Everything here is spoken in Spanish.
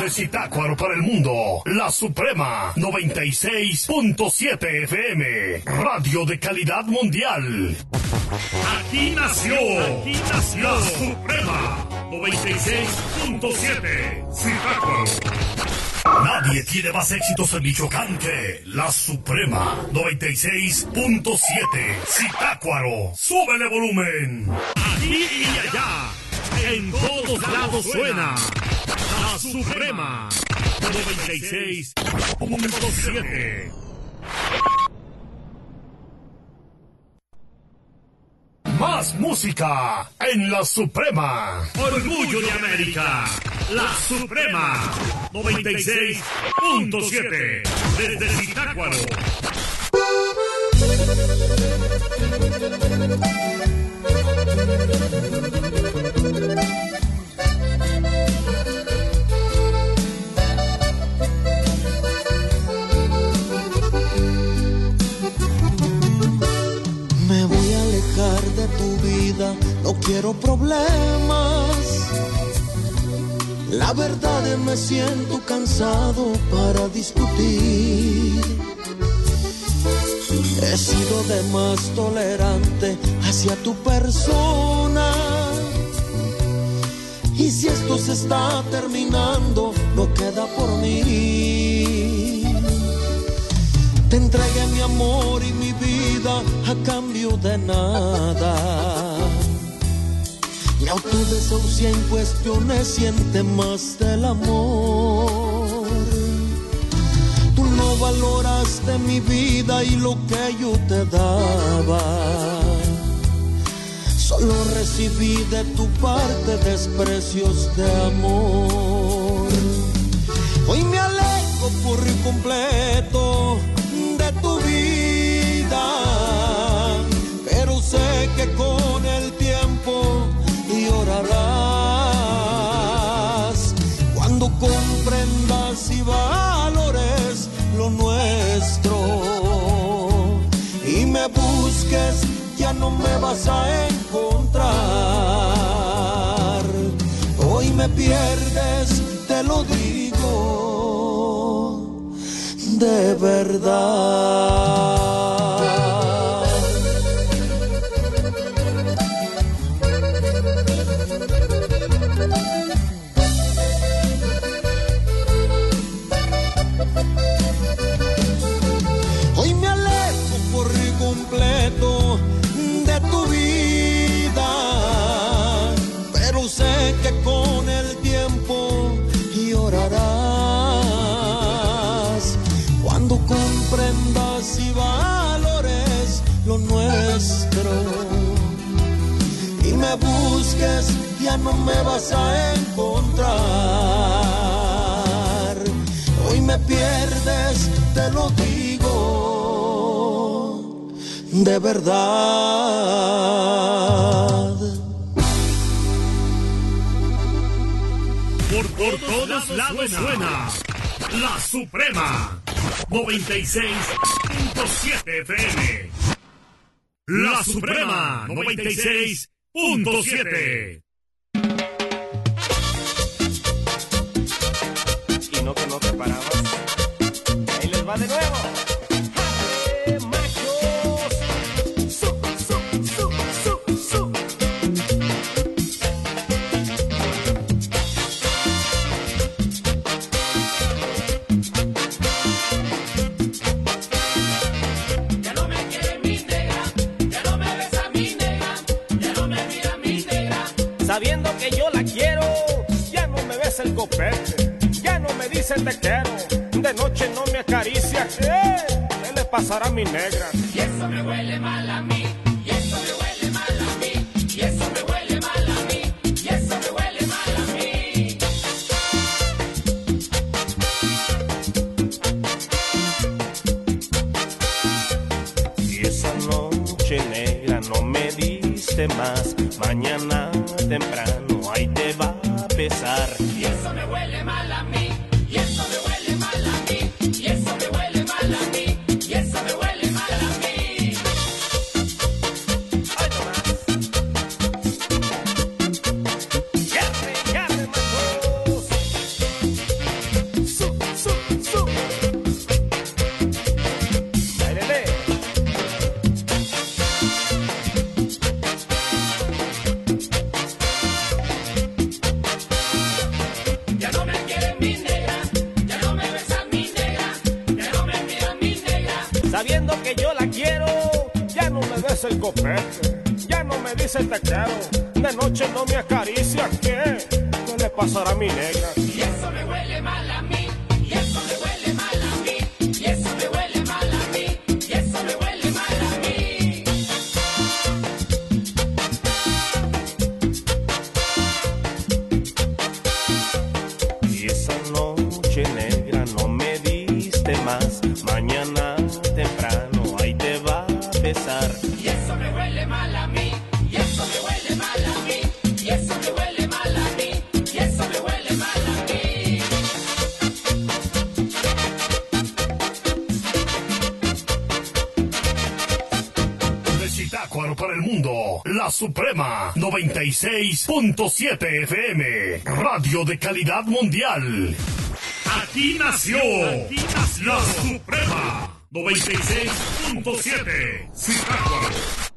De Zitácuaro para el mundo, la Suprema 96.7 FM, radio de calidad mundial. Aquí nació la Suprema 96.7 Zitácuaro. Nadie tiene más éxitos en Michoacán que la Suprema 96.7 Zitácuaro. ¡Súbele volumen! Aquí y allá, en todos lados suena la Suprema 96.7. Más música en la Suprema. Orgullo de América. La Suprema 96.7 desde Zitácuaro. Me voy a alejar de tu vida, no quiero problemas. La verdad es me siento cansado para discutir. He sido de más tolerante hacia tu persona. Y si esto se está terminando, no queda por mí. Te entregué mi amor y mi vida a cambio de nada. Mi autodesahucia en cuestiones siente más del amor. Tú no valoraste mi vida y lo que yo te daba. Solo recibí de tu parte desprecios de amor. Hoy me alejo por completo de tu vida, pero sé que con el tiempo llorarás cuando comprendas y valores lo nuestro y me busques, ya no me vas a encontrar. Hoy me pierdes, te lo digo de verdad. Hoy me alejo por completo de tu vida, pero sé que con el tiempo llorarás cuando comprendas y valores lo nuestro y me busques, ya no me vas a encontrar. Hoy me pierdes, te lo digo de verdad. Por todos lados suena la Suprema 96.7 FM. La Suprema 96.7. Y no que no te parabas. Ahí les va de nuevo. ¡Jale, machos! ¡Su, su, su, su, su! Ya no me quiere mi negra, ya no me besa mi negra, ya no me mira mi negra. Sabiendo que yo la quiero, ya no me besa el copete, ya no me dice te quiero, de noche no me acaricia, ¿qué le pasará a mi negra? Y eso me huele mal a mí, y eso me huele mal a mí, y eso me huele mal a mí, y eso me huele mal a mí. Y esa noche negra no me diste más, mañana temprano ahí te va a pesar. Y eso me huele mal a mí, y eso me huele mal a mí, y eso me huele mal a mí, y eso me huele mal a mí. Ay, no más. Yarre, yarre, machos. copete. Ya no me dice te quiero, de noche no me acaricia. ¿Qué le pasará a mi negra? Y eso me huele mal a mí, y eso me huele mal a mí, y eso me huele mal a mí, y eso me huele mal a mí. Y esa noche negra no me diste más, mañana temprano ahí te va a besar. Y eso me huele mal a mí, y eso me huele mal a mí, y eso me huele mal a mí, y eso me huele mal a mí. De Zitácuaro para el mundo, la Suprema 96.7 FM, radio de calidad mundial. Aquí nació la Suprema 96.7 Zitácuaro.